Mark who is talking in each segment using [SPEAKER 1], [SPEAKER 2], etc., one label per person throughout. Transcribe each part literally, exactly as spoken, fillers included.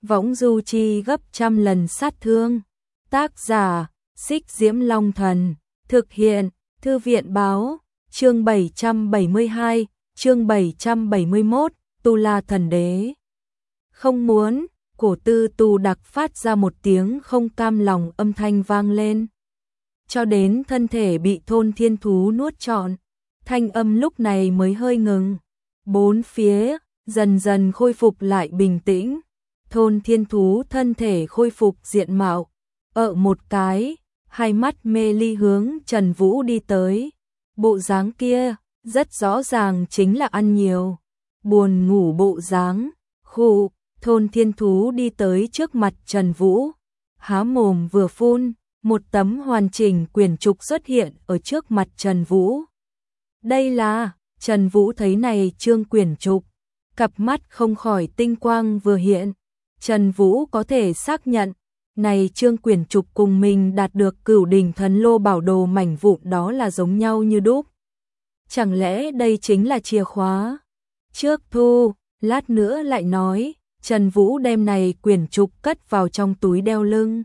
[SPEAKER 1] võng du chi gấp trăm lần sát thương. Tác giả, Xích Diễm Long Thần. Thực hiện, Thư viện báo. Chương bảy trăm bảy mươi hai, chương bảy trăm bảy mươi mốt, Tu La Thần Đế. Không muốn, cổ tư Tu Đặc phát ra một tiếng không cam lòng âm thanh vang lên. Cho đến thân thể bị thôn thiên thú nuốt trọn, thanh âm lúc này mới hơi ngừng. Bốn phía, dần dần khôi phục lại bình tĩnh. Thôn thiên thú thân thể khôi phục diện mạo, ợ một cái, hai mắt mê ly hướng Trần Vũ đi tới. Bộ dáng kia, rất rõ ràng chính là ăn nhiều, buồn ngủ bộ dáng. Khụ, thôn thiên thú đi tới trước mặt Trần Vũ, há mồm vừa phun, một tấm hoàn chỉnh quyển trục xuất hiện ở trước mặt Trần Vũ. Đây là, Trần Vũ thấy này chương quyển trục, cặp mắt không khỏi tinh quang vừa hiện. Trần Vũ có thể xác nhận, này chương quyển trục cùng mình đạt được Cửu Đỉnh Thần Lô bảo đồ mảnh vụn đó là giống nhau như đúc. Chẳng lẽ đây chính là chìa khóa? Trước thu, lát nữa lại nói. Trần Vũ đem này quyển trục cất vào trong túi đeo lưng.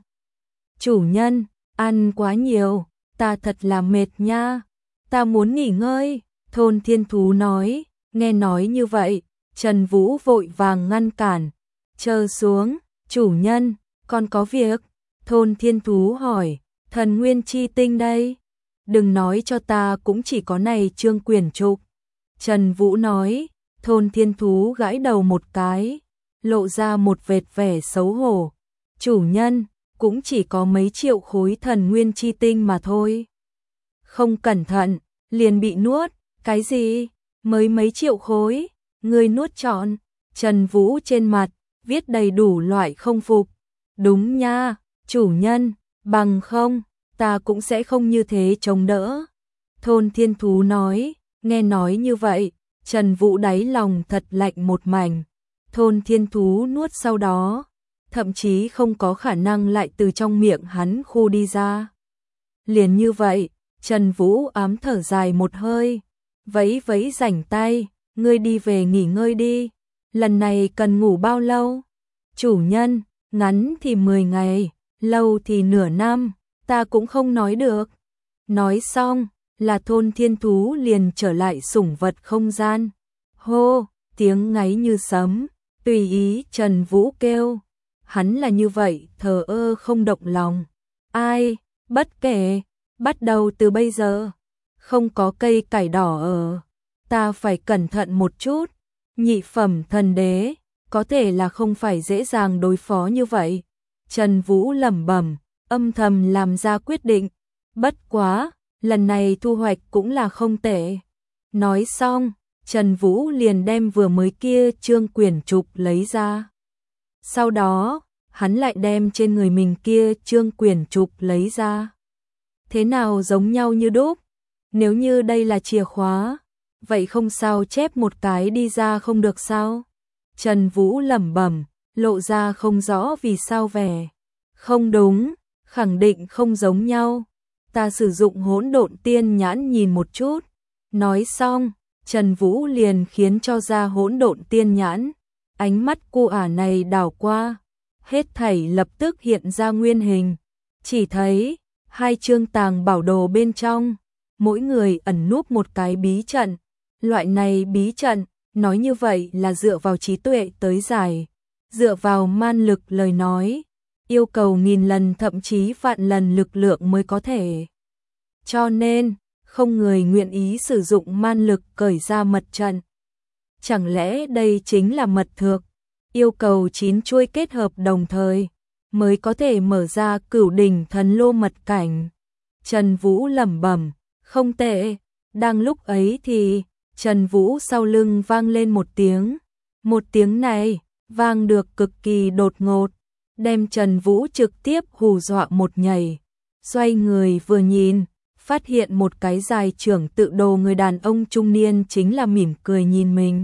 [SPEAKER 1] Chủ nhân, ăn quá nhiều, ta thật là mệt nha, ta muốn nghỉ ngơi. Thôn thiên thú nói, nghe nói như vậy, Trần Vũ vội vàng ngăn cản. Chờ xuống, chủ nhân, còn có việc. Thôn thiên thú hỏi, thần nguyên chi tinh đây. Đừng nói cho ta cũng chỉ có này chương quyển trục. Trần Vũ nói, thôn thiên thú gãi đầu một cái, lộ ra một vệt vẻ xấu hổ. Chủ nhân, cũng chỉ có mấy triệu khối thần nguyên chi tinh mà thôi. Không cẩn thận, liền bị nuốt. Cái gì? Mới mấy triệu khối? Ngươi nuốt trọn? Trần Vũ trên mặt viết đầy đủ loại không phục. Đúng nha, chủ nhân, bằng không, ta cũng sẽ không như thế chống đỡ. Thôn thiên thú nói, nghe nói như vậy, Trần Vũ đáy lòng thật lạnh một mảnh. Thôn thiên thú nuốt sau đó, thậm chí không có khả năng lại từ trong miệng hắn khu đi ra. Liền như vậy, Trần Vũ ám thở dài một hơi, vẫy vẫy rảnh tay, ngươi đi về nghỉ ngơi đi. Lần này cần ngủ bao lâu? Chủ nhân, ngắn thì mười ngày, lâu thì nửa năm, ta cũng không nói được. Nói xong, là thôn thiên thú liền trở lại sủng vật không gian. Hô, tiếng ngáy như sấm, tùy ý Trần Vũ kêu. Hắn là như vậy, thờ ơ không động lòng. Ai, bất kể, bắt đầu từ bây giờ, không có cây cải đỏ ở, ta phải cẩn thận một chút. Nhị phẩm thần đế, có thể là không phải dễ dàng đối phó như vậy. Trần Vũ lẩm bẩm, âm thầm làm ra quyết định. Bất quá, lần này thu hoạch cũng là không tệ. Nói xong, Trần Vũ liền đem vừa mới kia chương quyển trục lấy ra. Sau đó, hắn lại đem trên người mình kia chương quyển trục lấy ra. Thế nào giống nhau như đúc? Nếu như đây là chìa khóa, vậy không sao chép một cái đi ra không được sao? Trần Vũ lẩm bẩm, lộ ra không rõ vì sao vẻ. Không đúng, khẳng định không giống nhau. Ta sử dụng hỗn độn tiên nhãn nhìn một chút. Nói xong, Trần Vũ liền khiến cho ra hỗn độn tiên nhãn. Ánh mắt cô ả này đảo qua, hết thảy lập tức hiện ra nguyên hình. Chỉ thấy hai chương tàng bảo đồ bên trong, mỗi người ẩn núp một cái bí trận. Loại này bí trận, nói như vậy là dựa vào trí tuệ tới giải, dựa vào man lực lời nói, yêu cầu nghìn lần thậm chí vạn lần lực lượng mới có thể. Cho nên, không người nguyện ý sử dụng man lực cởi ra mật trận. Chẳng lẽ đây chính là mật thược, yêu cầu chín chuôi kết hợp đồng thời, mới có thể mở ra Cửu Đỉnh Thần Lô mật cảnh. Trần Vũ lẩm bẩm, không tệ. Đang lúc ấy thì, Trần Vũ sau lưng vang lên một tiếng. Một tiếng này, vang được cực kỳ đột ngột, đem Trần Vũ trực tiếp hù dọa một nhảy. Xoay người vừa nhìn, phát hiện một cái dài trưởng tự đồ người đàn ông trung niên chính là mỉm cười nhìn mình.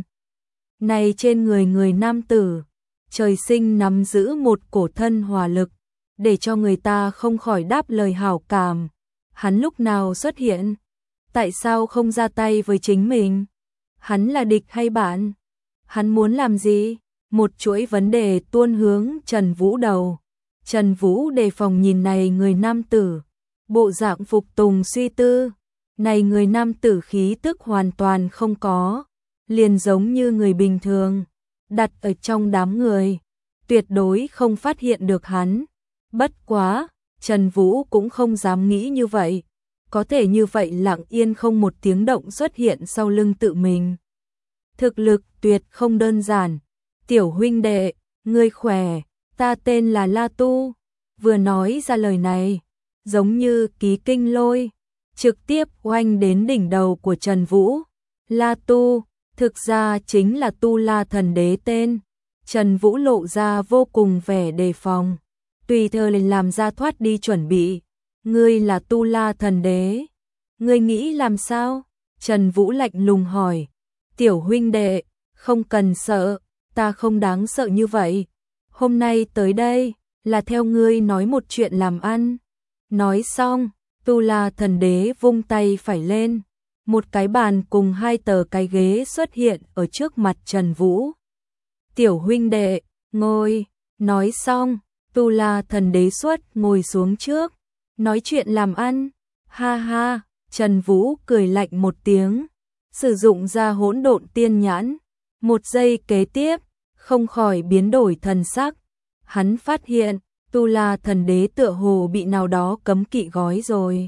[SPEAKER 1] Này trên người người nam tử, trời sinh nắm giữ một cổ thân hỏa lực, để cho người ta không khỏi đáp lời hảo cảm. Hắn lúc nào xuất hiện? Tại sao không ra tay với chính mình? Hắn là địch hay bạn? Hắn muốn làm gì? một chuỗi vấn đề tuôn hướng Trần Vũ đầu. Trần Vũ đề phòng nhìn này người nam tử, bộ dạng phục tùng suy tư. Này người nam tử khí tức hoàn toàn không có, liền giống như người bình thường, đặt ở trong đám người, tuyệt đối không phát hiện được hắn. Bất quá, Trần Vũ cũng không dám nghĩ như vậy, có thể như vậy lặng yên không một tiếng động xuất hiện sau lưng tự mình. Thực lực tuyệt không đơn giản. Tiểu huynh đệ, ngươi khỏe, ta tên là La Tu. Vừa nói ra lời này, giống như ký kinh lôi, trực tiếp oanh đến đỉnh đầu của Trần Vũ. La Tu, thực ra chính là Tu La Thần Đế tên. Trần Vũ lộ ra vô cùng vẻ đề phòng, tùy thời liền làm ra thoát đi chuẩn bị. Ngươi là Tu La Thần Đế, ngươi nghĩ làm sao? Trần Vũ lạnh lùng hỏi. Tiểu huynh đệ, không cần sợ, ta không đáng sợ như vậy. Hôm nay tới đây là theo ngươi nói một chuyện làm ăn. Nói xong, Tu La Thần Đế vung tay phải lên, một cái bàn cùng hai tờ cái ghế xuất hiện ở trước mặt Trần Vũ. Tiểu huynh đệ, ngồi. Nói xong, Tu La Thần Đế xuất ngồi xuống trước, nói chuyện làm ăn. Ha ha, Trần Vũ cười lạnh một tiếng, sử dụng ra hỗn độn tiên nhãn. Một giây kế tiếp, không khỏi biến đổi thần sắc. Hắn phát hiện, Tu La Thần Đế tựa hồ bị nào đó cấm kỵ gói rồi.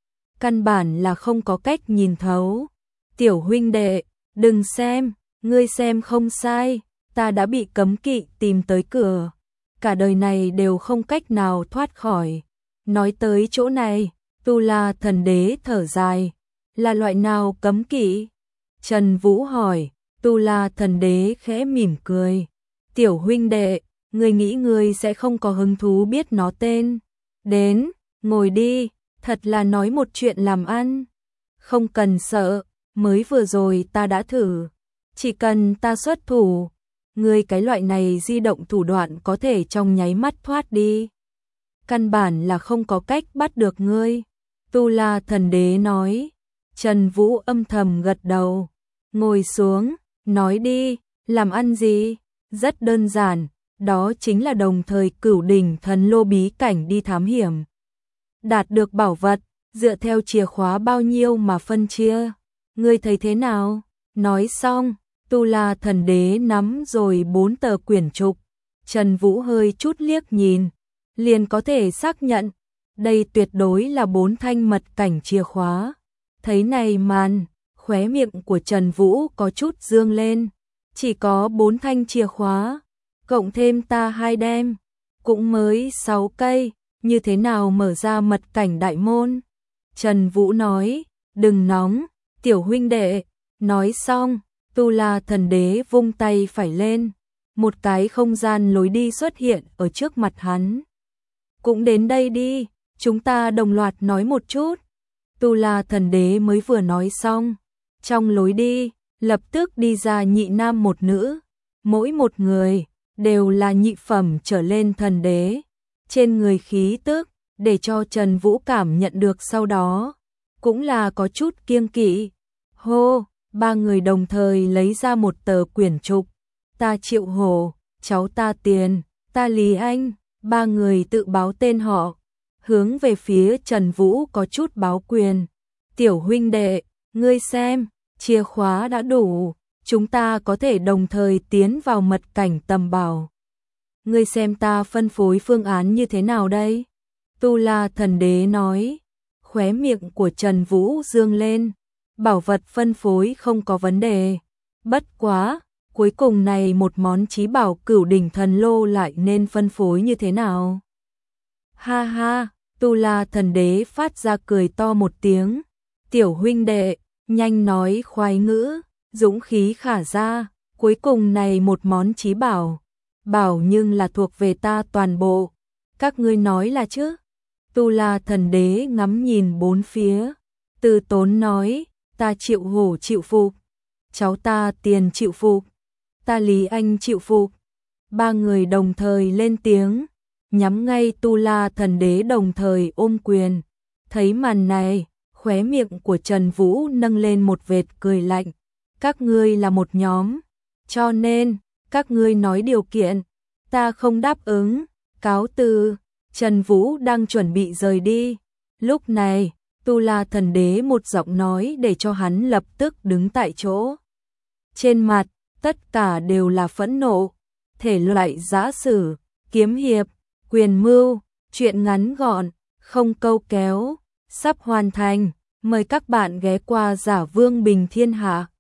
[SPEAKER 1] Căn bản là không có cách nhìn thấu. Tiểu huynh đệ, đừng xem, ngươi xem không sai, ta đã bị cấm kỵ tìm tới cửa. Cả đời này đều không cách nào thoát khỏi. Nói tới chỗ này, Tu La Thần Đế thở dài. Là loại nào cấm kỵ? Trần Vũ hỏi. Tu La Thần Đế khẽ mỉm cười. Tiểu huynh đệ, ngươi nghĩ ngươi sẽ không có hứng thú biết nó tên. Đến, ngồi đi, thật là nói một chuyện làm ăn. Không cần sợ, mới vừa rồi ta đã thử. Chỉ cần ta xuất thủ, ngươi cái loại này di động thủ đoạn có thể trong nháy mắt thoát đi. Căn bản là không có cách bắt được ngươi. Tu La Thần Đế nói. Trần Vũ âm thầm gật đầu. Ngồi xuống, nói đi, làm ăn gì? Rất đơn giản, đó chính là đồng thời cửu đỉnh thần lô bí cảnh đi thám hiểm. Đạt được bảo vật, dựa theo chìa khóa bao nhiêu mà phân chia. Ngươi thấy thế nào? Nói xong, Tu La Thần Đế nắm rồi bốn tờ quyển trục. Trần Vũ hơi chút liếc nhìn, liền có thể xác nhận, đây tuyệt đối là bốn thanh mật cảnh chìa khóa. Thấy này màn, khóe miệng của Trần Vũ có chút dương lên. Chỉ có bốn thanh chìa khóa, cộng thêm ta hai đem, cũng mới sáu cây, như thế nào mở ra mật cảnh đại môn? Trần Vũ nói, đừng nóng, tiểu huynh đệ. Nói xong, Tu La Thần Đế vung tay phải lên, một cái không gian lối đi xuất hiện ở trước mặt hắn. Cũng đến đây đi, chúng ta đồng loạt nói một chút. Tu La Thần Đế mới vừa nói xong, trong lối đi, lập tức đi ra nhị nam một nữ, mỗi một người đều là nhị phẩm trở lên thần đế. Trên người khí tức, để cho Trần Vũ cảm nhận được sau đó, cũng là có chút kiêng kỵ. Hô, ba người đồng thời lấy ra một tờ quyển trục. Ta Triệu Hổ, cháu ta Tiền, ta Lý Anh, ba người tự báo tên họ, hướng về phía Trần Vũ có chút báo quyền. Tiểu huynh đệ, ngươi xem, chìa khóa đã đủ, chúng ta có thể đồng thời tiến vào mật cảnh tầm bảo. Ngươi xem ta phân phối phương án như thế nào đây? Tu La Thần Đế nói. Khóe miệng của Trần Vũ dương lên, bảo vật phân phối không có vấn đề. Bất quá, cuối cùng này một món chí bảo cửu đỉnh thần lô lại nên phân phối như thế nào? Ha ha, Tu La Thần Đế phát ra cười to một tiếng. Tiểu huynh đệ, nhanh nói khoái ngữ, dũng khí khả ra, cuối cùng này một món chí bảo, bảo nhưng là thuộc về ta toàn bộ. Các ngươi nói là chứ? Tu La Thần Đế ngắm nhìn bốn phía, từ tốn nói, ta Triệu Hổ chịu phục, cháu ta Tiền chịu phục, ta Lý Anh chịu phục. Ba người đồng thời lên tiếng, nhắm ngay Tu La Thần Đế đồng thời ôm quyền. Thấy màn này, khóe miệng của Trần Vũ nâng lên một vệt cười lạnh. Các ngươi là một nhóm, cho nên các ngươi nói điều kiện, ta không đáp ứng, cáo từ. Trần Vũ đang chuẩn bị rời đi. Lúc này, Tu La Thần Đế một giọng nói để cho hắn lập tức đứng tại chỗ. Trên mặt, tất cả đều là phẫn nộ. Thể loại giã sử, kiếm hiệp, quyền mưu, truyện ngắn gọn, không câu kéo, sắp hoàn thành. Mời các bạn ghé qua Giả Vương Bình Thiên Hạ.